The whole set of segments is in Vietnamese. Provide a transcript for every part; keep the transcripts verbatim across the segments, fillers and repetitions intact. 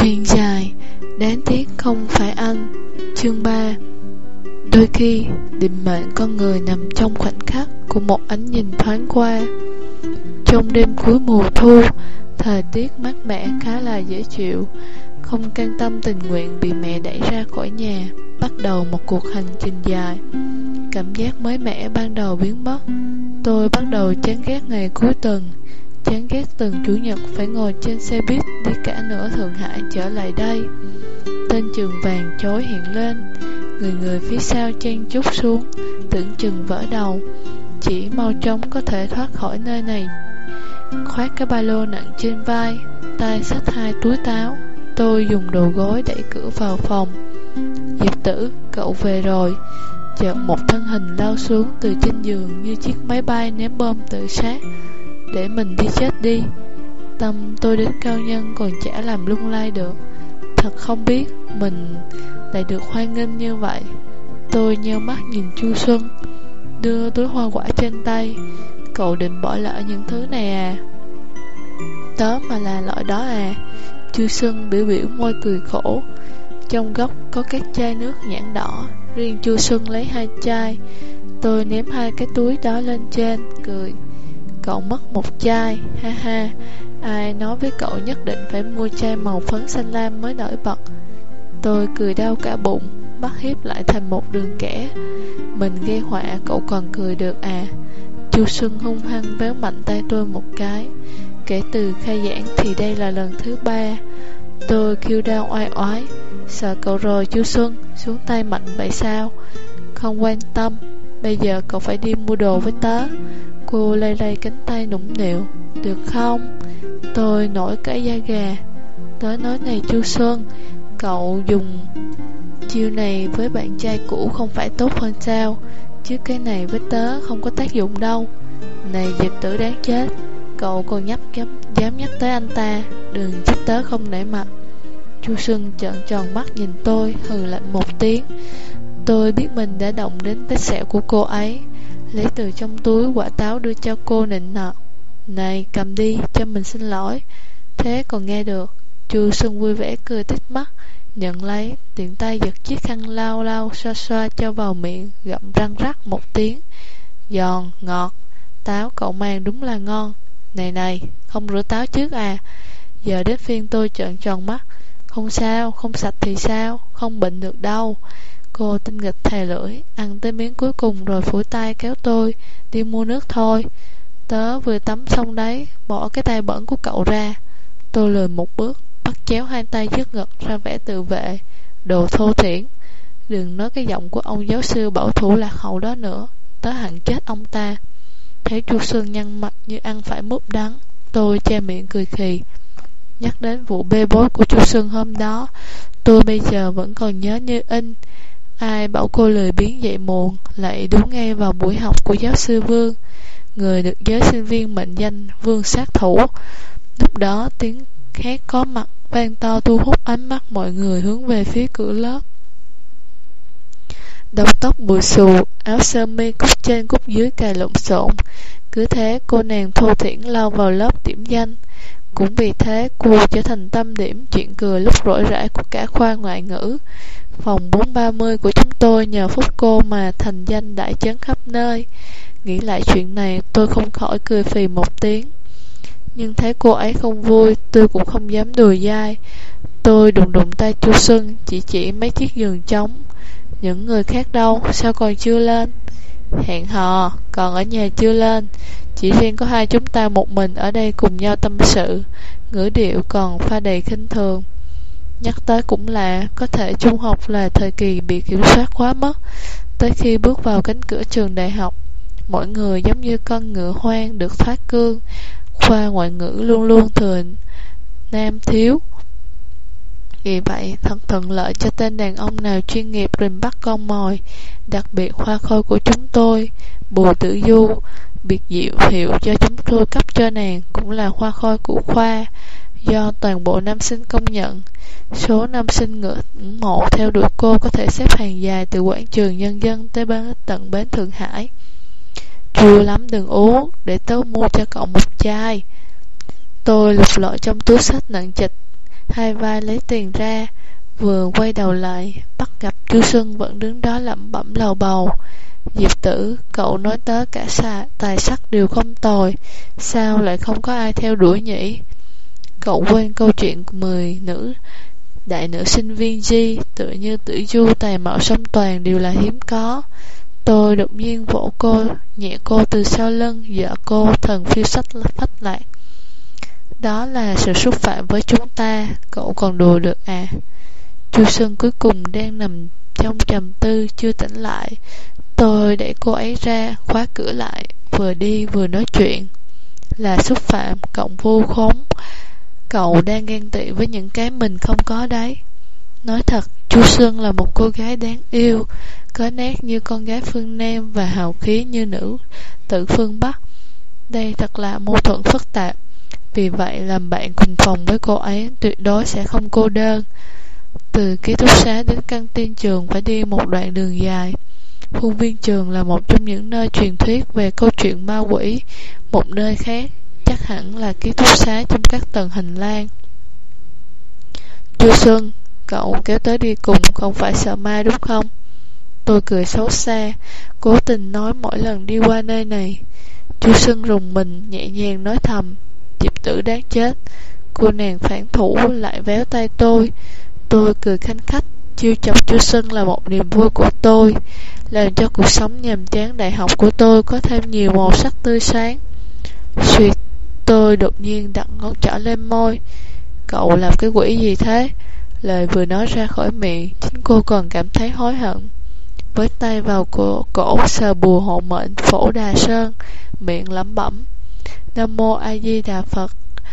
Thuyền dài, đáng tiếc không phải anh. Chương ba. Đôi khi, định mệnh con người nằm trong khoảnh khắc của một ánh nhìn thoáng qua. Trong đêm cuối mùa thu, thời tiết mát mẻ khá là dễ chịu. Không can tâm tình nguyện bị mẹ đẩy ra khỏi nhà, bắt đầu một cuộc hành trình dài. Cảm giác mới mẻ ban đầu biến mất. Tôi bắt đầu chán ghét ngày cuối tuần, chán ghét từng chủ nhật phải ngồi trên xe buýt đi cả nửa Thượng Hải trở lại đây. Tên trường vàng chói hiện lên, người người phía sau chen chúc xuống, tưởng chừng vỡ đầu. Chỉ mau chóng có thể thoát khỏi nơi này. Khoác cái ba lô nặng trên vai, tay xách hai túi táo. Tôi dùng đầu gối đẩy cửa vào phòng. Diệp Tử, cậu về rồi. Chợt một thân hình lao xuống từ trên giường như chiếc máy bay ném bom tự sát. Để mình đi chết đi. Tâm tôi đến cao nhân còn chả làm lung lay được. Thật không biết mình lại được hoan nghênh như vậy. Tôi nheo mắt nhìn Chu Xuân, đưa túi hoa quả trên tay. Cậu định bỏ lỡ những thứ này à? Tớ mà là loại đó à? Chu Xuân biểu biểu môi cười khổ. Trong góc có các chai nước nhãn đỏ, riêng Chu Xuân lấy hai chai. Tôi ném hai cái túi đó lên trên, cười. Cậu mất một chai, ha ha. Ai nói với cậu nhất định phải mua chai màu phấn xanh lam mới nổi bật. Tôi cười đau cả bụng, mắt hiếp lại thành một đường kẻ. Mình gây họa cậu còn cười được à? Chu Xuân hung hăng véo mạnh tay tôi một cái. Kể từ khai giảng thì đây là lần thứ ba. Tôi kêu đau oai oái. Sợ cậu rồi Chu Xuân, xuống tay mạnh vậy sao? Không quan tâm, bây giờ cậu phải đi mua đồ với tớ. Cô lay lay cánh tay nũng nịu. Được không? Tôi nổi cả da gà. Tớ nói này Chu Xuân, cậu dùng chiêu này với bạn trai cũ không phải tốt hơn sao? Chứ cái này với tớ không có tác dụng đâu. Này Diệp Tử đáng chết, cậu còn nhấp dám, dám nhắc tới anh ta. Đừng trách tớ không nể mặt. Chu Xuân trợn tròn mắt nhìn tôi, hừ lạnh một tiếng. Tôi biết mình đã động đến vết sẹo của cô ấy, lấy từ trong túi quả táo đưa cho cô nịnh nọt. Này cầm đi, cho mình xin lỗi. Thế còn nghe được. Chu Xuân vui vẻ cười tít mắt, nhận lấy, tiện tay giật chiếc khăn lau lau xoa xoa cho vào miệng, gặm răng rắc một tiếng. Giòn, ngọt, táo cậu mang đúng là ngon. Này này, không rửa táo trước à? Giờ đến phiên tôi trợn tròn mắt. Không sao, không sạch thì sao, không bệnh được đâu. Cô tinh nghịch thè lưỡi, ăn tới miếng cuối cùng rồi phủi tay kéo tôi đi mua nước thôi. Tớ vừa tắm xong đấy, bỏ cái tay bẩn của cậu ra. Tôi lùi một bước, bắt chéo hai tay trước ngực ra vẻ tự vệ. Đồ thô thiển. Đừng nói cái giọng của ông giáo sư bảo thủ lạc hậu đó nữa. Tớ hẳn chết ông ta. Thấy Chu Xuân nhăn mặt như ăn phải múp đắng, tôi che miệng cười khì. Nhắc đến vụ bê bối của Chu Xuân hôm đó, tôi bây giờ vẫn còn nhớ như in. Ai bảo cô lười biếng dậy muộn, lại đúng ngay vào buổi học của giáo sư Vương, người được giới sinh viên mệnh danh Vương sát thủ. Lúc đó tiếng hét có mặt vang to thu hút ánh mắt mọi người hướng về phía cửa lớp. Đầu tóc bù xù, áo sơ mi cúc trên cúc dưới cài lộn xộn. Cứ thế cô nàng thô thiển lao vào lớp điểm danh. Cũng vì thế cô trở thành tâm điểm chuyện cười lúc rỗi rãi của cả khoa ngoại ngữ. Phòng bốn ba mươi của chúng tôi nhờ phúc cô mà thành danh đại chấn khắp nơi. Nghĩ lại chuyện này tôi không khỏi cười phì một tiếng. Nhưng thấy cô ấy không vui, tôi cũng không dám đùa dai. Tôi đụng đụng tay Chu Xuân, chỉ chỉ mấy chiếc giường trống. Những người khác đâu, sao còn chưa lên? Hẹn hò, còn ở nhà chưa lên. Chỉ riêng có hai chúng ta một mình ở đây cùng nhau tâm sự. Ngữ điệu còn pha đầy khinh thường. Nhắc tới cũng là, có thể trung học là thời kỳ bị kiểm soát quá mất. Tới khi bước vào cánh cửa trường đại học, mọi người giống như con ngựa hoang được thoát cương. Khoa ngoại ngữ luôn luôn thừa nam thiếu. Vì vậy, thật thuận lợi cho tên đàn ông nào chuyên nghiệp rình bắt con mồi. Đặc biệt khoa khôi của chúng tôi, Bùi Tử Du, biệt diệu hiệu cho chúng tôi cấp cho nàng cũng là khoa khôi của khoa, do toàn bộ nam sinh công nhận. Số nam sinh ngưỡng mộ theo đuổi cô có thể xếp hàng dài từ quảng trường Nhân dân tới bến tận bến Thượng Hải. Chua lắm đừng uống, để tớ mua cho cậu một chai. Tôi lục lọi trong túi xách nặng trịch hai vai lấy tiền ra. Vừa quay đầu lại, bắt gặp Chu Xuân vẫn đứng đó lẩm bẩm lầu bầu. Diệp Tử, cậu nói tới cả xà, tài sắc đều không tồi, sao lại không có ai theo đuổi nhỉ? Cậu quên câu chuyện của mười nữ đại nữ sinh viên Di, tự như Tử Du, tài mạo song toàn đều là hiếm có. Tôi đột nhiên vỗ cô, nhẹ cô từ sau lưng, dọa cô thần phiêu sách phách lạc. Đó là sự xúc phạm với chúng ta, cậu còn đùa được à? Chu Xuân cuối cùng đang nằm trong trầm tư chưa tỉnh lại. Tôi đẩy cô ấy ra, khóa cửa lại, vừa đi vừa nói chuyện. Là xúc phạm, cộng vu khống. Cậu đang ghen tị với những cái mình không có đấy. Nói thật, Chu Xuân là một cô gái đáng yêu, có nét như con gái phương Nam và hào khí như nữ tử phương Bắc. Đây thật là mâu thuẫn phức tạp. Vì vậy làm bạn cùng phòng với cô ấy tuyệt đối sẽ không cô đơn. Từ ký túc xá đến căng tin trường phải đi một đoạn đường dài. Khuôn viên trường là một trong những nơi truyền thuyết về câu chuyện ma quỷ. Một nơi khác chắc hẳn là ký túc xá trong các tầng hành lang. Chu Xuân, cậu kéo tới đi cùng không phải sợ ma đúng không? Tôi cười xấu xa, cố tình nói mỗi lần đi qua nơi này. Chu Xuân rùng mình, nhẹ nhàng nói thầm, Diệp Tử đáng chết. Cô nàng phản thủ lại véo tay tôi. Tôi cười khanh khách, chiêu chọc Chu Xuân là một niềm vui của tôi, làm cho cuộc sống nhàm chán đại học của tôi có thêm nhiều màu sắc tươi sáng. Xuyệt, tôi đột nhiên đặt ngón trỏ lên môi. Cậu làm cái quỷ gì thế? Lời vừa nói ra khỏi miệng, chính cô còn cảm thấy hối hận. Với tay vào cổ, cổ sờ bùa hộ mệnh Phổ Đà Sơn, miệng lẩm bẩm Nam Mô A Di Đà Phật.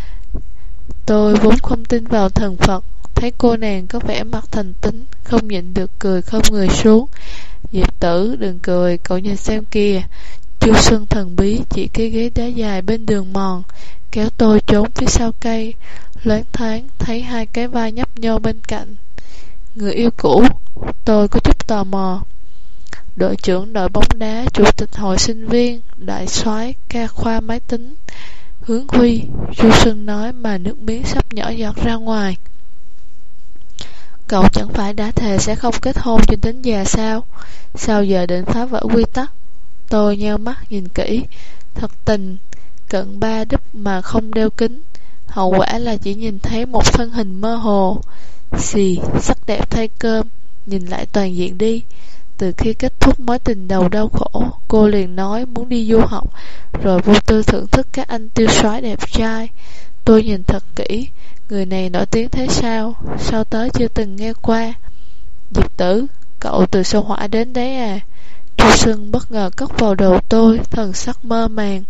Tôi vốn không tin vào thần Phật, thấy cô nàng có vẻ mặt thành tín, không nhịn được cười không người xuống. Diệp Tử, đừng cười, cậu nhìn xem kìa. Chu Xuân thần bí chỉ cái ghế đá dài bên đường mòn, kéo tôi trốn phía sau cây. Loáng thoáng thấy hai cái vai nhấp nhô bên cạnh. Người yêu cũ. Tôi có chút tò mò. Đội trưởng đội bóng đá, chủ tịch hội sinh viên, đại soái, ca khoa máy tính, Hướng Huy. Chu Xuân nói mà nước miếng sắp nhỏ giọt ra ngoài. Cậu chẳng phải đã thề sẽ không kết hôn cho đến già sao? Sao giờ định phá vỡ quy tắc? Tôi nheo mắt nhìn kỹ. Thật tình cận ba đúp mà không đeo kính. Hậu quả là chỉ nhìn thấy một thân hình mơ hồ. Xì, sắc đẹp thay cơm. Nhìn lại toàn diện đi. Từ khi kết thúc mối tình đầu đau khổ, cô liền nói muốn đi du học, rồi vô tư thưởng thức các anh tiêu soái đẹp trai. Tôi nhìn thật kỹ. Người này nổi tiếng thế sao? Sao tới chưa từng nghe qua? Diệp Tử, cậu từ sao hỏa đến đấy à? Chu Xuân bất ngờ cất vào đầu tôi, thần sắc mơ màng.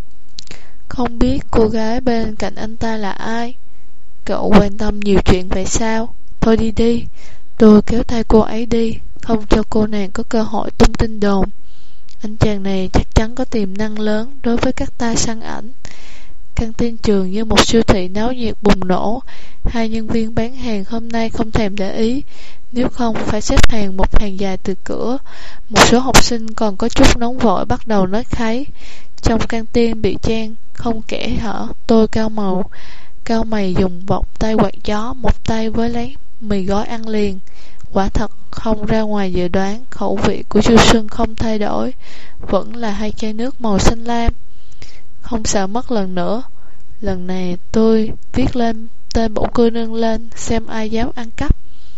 Không biết cô gái bên cạnh anh ta là ai? Cậu quan tâm nhiều chuyện vậy sao? Thôi đi đi. Tôi kéo tay cô ấy đi, không cho cô nàng có cơ hội tung tin đồn. Anh chàng này chắc chắn có tiềm năng lớn đối với các tay săn ảnh. Căng tin trường như một siêu thị náo nhiệt bùng nổ. Hai nhân viên bán hàng hôm nay không thèm để ý, nếu không phải xếp hàng một hàng dài từ cửa. Một số học sinh còn có chút nóng vội bắt đầu nói kháy. Trong căng tin bị chen không kẽ hở. Tôi cao màu cao mày dùng bọc tay quạt gió, một tay với lấy mì gói ăn liền. Quả thật không ra ngoài dự đoán, khẩu vị của Chu Xuân không thay đổi, vẫn là hai chai nước màu xanh lam. Không sợ mất lần nữa. Lần này tôi viết lên tên bổ cô nương lên, xem ai dám ăn cắp.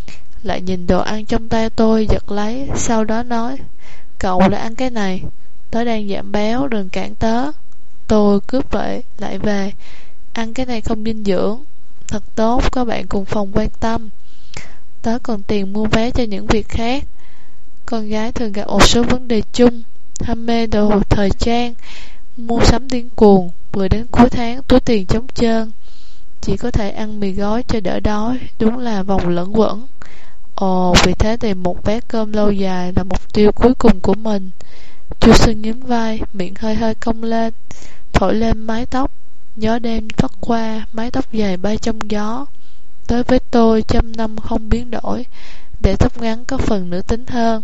Lại nhìn đồ ăn trong tay tôi, giật lấy, sau đó nói, cậu đã ăn cái này, tớ đang giảm béo, đừng cản tớ. Tôi cướp vậy lại về, ăn cái này không dinh dưỡng. Thật tốt, có bạn cùng phòng quan tâm. Tớ còn tiền mua vé cho những việc khác. Con gái thường gặp một số vấn đề chung, ham mê đồ thời trang, mua sắm điên cuồng, vừa đến cuối tháng túi tiền trống trơn, chỉ có thể ăn mì gói cho đỡ đói. Đúng là vòng lẫn quẩn. Ồ, vì thế tìm một vé cơm lâu dài là mục tiêu cuối cùng của mình. Chu Xuân nhún vai, miệng hơi hơi cong lên, thổi lên mái tóc. Gió đêm phất qua, mái tóc dài bay trong gió. Tới với tôi trăm năm không biến đổi, để tóc ngắn có phần nữ tính hơn.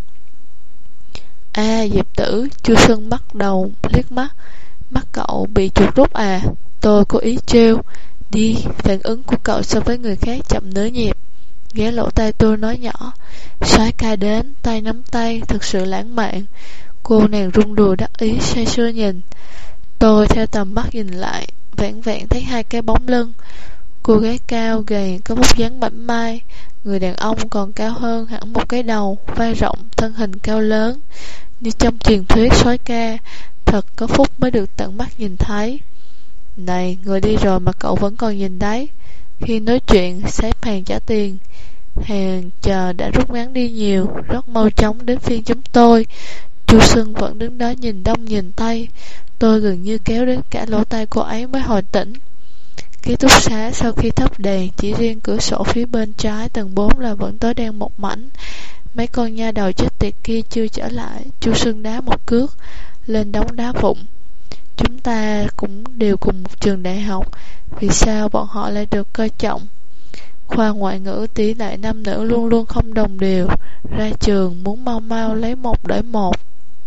À, Diệp Tử. Chu Xuân bắt đầu liếc mắt. Mắt cậu bị chuột rút à? Tôi cố ý trêu. Đi, phản ứng của cậu so với người khác chậm nửa nhịp. Ghé lỗ tai tôi nói nhỏ. Soái ca đến, tay nắm tay, thật sự lãng mạn. Cô nàng rung đùi đắc ý say sưa nhìn. Tôi theo tầm mắt nhìn lại, vẻn vẹn thấy hai cái bóng lưng. Cô gái cao gầy có vóc dáng mảnh mai, người đàn ông còn cao hơn hẳn một cái đầu, vai rộng, thân hình cao lớn, như trong truyền thuyết soái ca. Thật có phúc mới được tận mắt nhìn thấy. Này, người đi rồi mà cậu vẫn còn nhìn đấy. Khi nói chuyện, xếp hàng trả tiền. Hàng chờ đã rút ngắn đi nhiều, rất mau chóng đến phiên chúng tôi. Chu Sưng vẫn đứng đó nhìn đông nhìn tây. Tôi gần như kéo đến cả lỗ tai cô ấy mới hồi tỉnh. Ký túc xá sau khi thắp đèn, chỉ riêng cửa sổ phía bên trái tầng bốn là vẫn tối đen một mảnh. Mấy con nha đầu chết tiệt kia chưa trở lại. Chu Sưng đá một cước lên đống đá vụn. Chúng ta cũng đều cùng một trường đại học, vì sao bọn họ lại được coi trọng? Khoa ngoại ngữ tỷ lệ nam nữ luôn luôn không đồng đều, ra trường muốn mau mau lấy một đổi một.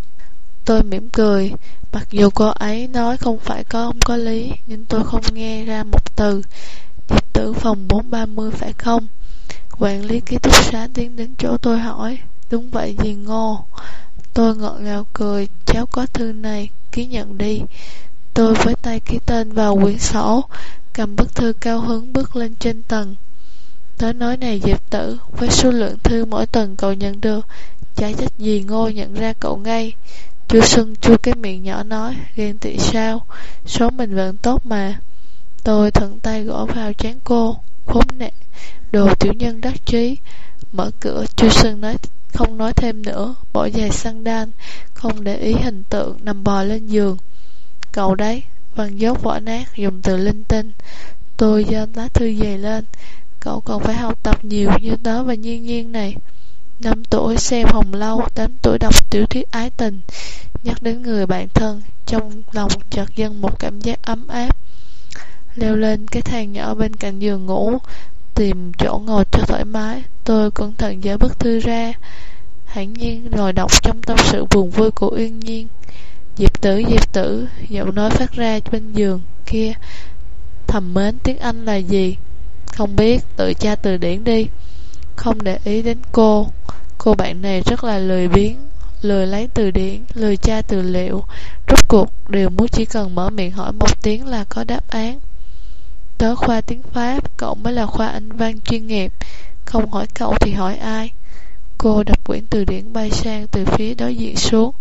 Tôi mỉm cười, mặc dù cô ấy nói không phải có không có lý, nhưng tôi không nghe ra một từ. Diệp Tử phòng bốn ba mươi phải không? Quản lý ký túc xá tiến đến chỗ tôi hỏi. Đúng vậy dì Ngô. Tôi ngọt ngào cười, cháu có thư này, ký nhận đi. Tôi với tay ký tên vào quyển sổ, cầm bức thư cao hứng bước lên trên tầng. Tới nói này Diệp Tử, với số lượng thư mỗi tuần cậu nhận được, chả trách dì Ngô nhận ra cậu ngay. Chu Xuân chua cái miệng nhỏ nói, ghen tị sao, số mình vẫn tốt mà. Tôi thuận tay gõ vào trán cô, khốn nạn, đồ tiểu nhân đắc chí. Mở cửa, Chu Xuân nói không nói thêm nữa, bỏ giày sandal, không để ý hình tượng, nằm bò lên giường. Cậu đấy, văn dốt vỏ nát, dùng từ linh tinh. Tôi giơ lá thư dày lên. Cậu còn phải học tập nhiều như tớ và Nhiên Nhiên này. Năm tuổi xem Hồng Lâu, tám tuổi đọc tiểu thuyết ái tình. Nhắc đến người bạn thân, trong lòng chợt dâng một cảm giác ấm áp. Leo lên cái thang nhỏ bên cạnh giường ngủ, tìm chỗ ngồi cho thoải mái. Tôi cẩn thận giở bức thư ra, hãnh nhiên rồi đọc trong tâm sự buồn vui của Uyên Nhiên. Diệp Tử, Diệp Tử, giọng nói phát ra bên giường kia. Thầm mến tiếng Anh là gì? Không biết, tự tra từ điển đi. Không để ý đến cô. Cô bạn này rất là lười biếng, lười lấy từ điển, lười tra từ liệu. Rốt cuộc đều muốn chỉ cần mở miệng hỏi một tiếng là có đáp án. Tớ khoa tiếng Pháp, cậu mới là khoa Anh văn chuyên nghiệp. Không hỏi cậu thì hỏi ai? Cô đập quyển từ điển bay sang từ phía đối diện xuống.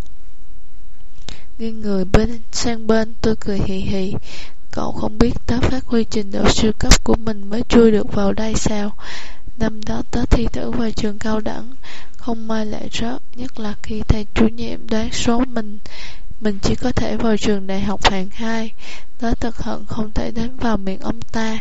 Nghiêng người bên sang bên, tôi cười hì hì. Cậu không biết tớ phát huy trình độ siêu cấp của mình mới chui được vào đây sao? Năm đó tớ thi thử vào trường cao đẳng, không may lại rớt, nhất là khi thầy chủ nhiệm đoán số mình. Mình chỉ có thể vào trường đại học hạng hai. Tớ thật hận không thể đến vào miệng ông ta.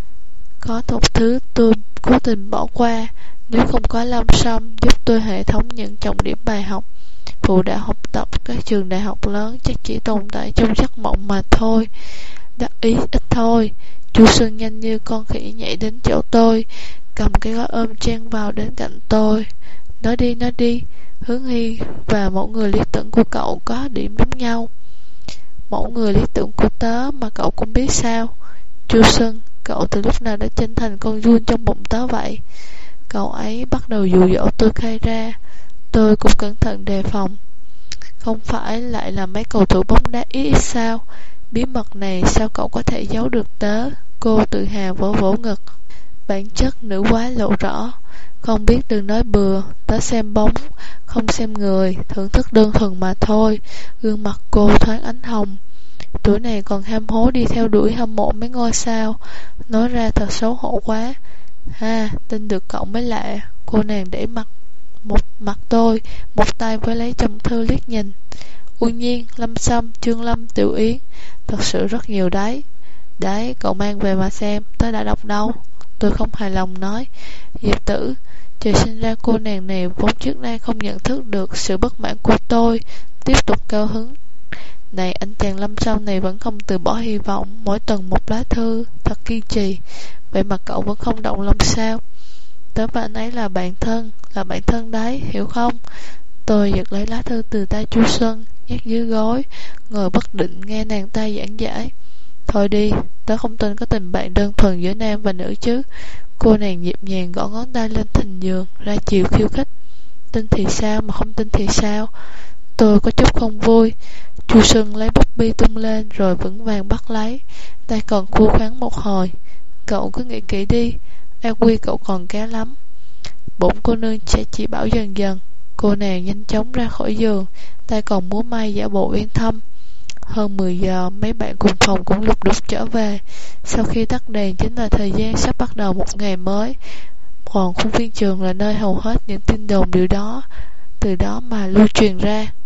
Có một thứ tôi cố tình bỏ qua. Nếu không có Lâm Sâm giúp tôi hệ thống những trọng điểm bài học, phụ đạo học tập các trường đại học lớn chắc chỉ tồn tại trong giấc mộng mà thôi. Đắc ý ít thôi. Chu Xuân nhanh như con khỉ nhảy đến chỗ tôi, cầm cái gói ôm chen vào đến cạnh tôi. Nói đi, nói đi. Hướng Hy và mẫu người lý tưởng của cậu có điểm giống nhau. Mẫu người lý tưởng của tớ mà cậu cũng biết sao? Chu Xuân, cậu từ lúc nào đã trở thành con giun trong bụng tớ vậy? Cậu ấy bắt đầu dụ dỗ tôi khai ra. Tôi cũng cẩn thận đề phòng. Không phải lại là mấy cầu thủ bóng đá ít ít sao? Bí mật này sao cậu có thể giấu được tớ? Cô tự hào vỗ vỗ ngực. Bản chất nữ quái lộ rõ. Không biết đừng nói bừa. Tớ xem bóng, không xem người, thưởng thức đơn thuần mà thôi. Gương mặt cô thoáng ánh hồng. Tuổi này còn ham hố đi theo đuổi hâm mộ mấy ngôi sao. Nói ra thật xấu hổ quá. Ha, tin được cậu mới lạ. Cô nàng để mặt một mặt tôi, một tay với lấy chồng thư liếc nhìn. Uyên Nhiên, Lâm Sâm, Trương Lâm, Tiểu Yến, thật sự rất nhiều đấy. Đấy, cậu mang về mà xem, tớ đã đọc đâu. Tôi không hài lòng nói. Diệp Tử, trời sinh ra cô nàng này vốn trước nay không nhận thức được sự bất mãn của tôi. Tiếp tục cao hứng. Này, anh chàng Lâm Sâm này vẫn không từ bỏ hy vọng. Mỗi tuần một lá thư, thật kiên trì. Vậy mà cậu vẫn không động lòng sao? Tớ và anh ấy là bạn thân, là bạn thân đấy, hiểu không? Tôi giật lấy lá thư từ tay Chu Xuân, nhét dưới gối, ngồi bất định nghe nàng ta giảng giải. Thôi đi, tớ không tin có tình bạn đơn thuần giữa nam và nữ chứ. Cô nàng nhịp nhàng gõ ngón tay lên thành giường, ra chiều khiêu khích. Tin thì sao mà không tin thì sao? Tôi có chút không vui. Chu Sưng lấy bút bi tung lên rồi vững vàng bắt lấy, tay còn khua khoắn một hồi. Cậu cứ nghĩ kỹ đi, an nguy cậu còn cá lắm. Bổn cô nương sẽ chỉ bảo dần dần. Cô nàng nhanh chóng ra khỏi giường, tay còn múa may giả bộ yên tâm. Hơn mười giờ, mấy bạn cùng phòng cũng lục đục trở về. Sau khi tắt đèn chính là thời gian sắp bắt đầu một ngày mới. Còn khuôn viên trường là nơi hầu hết những tin đồn điều đó từ đó mà lưu truyền ra.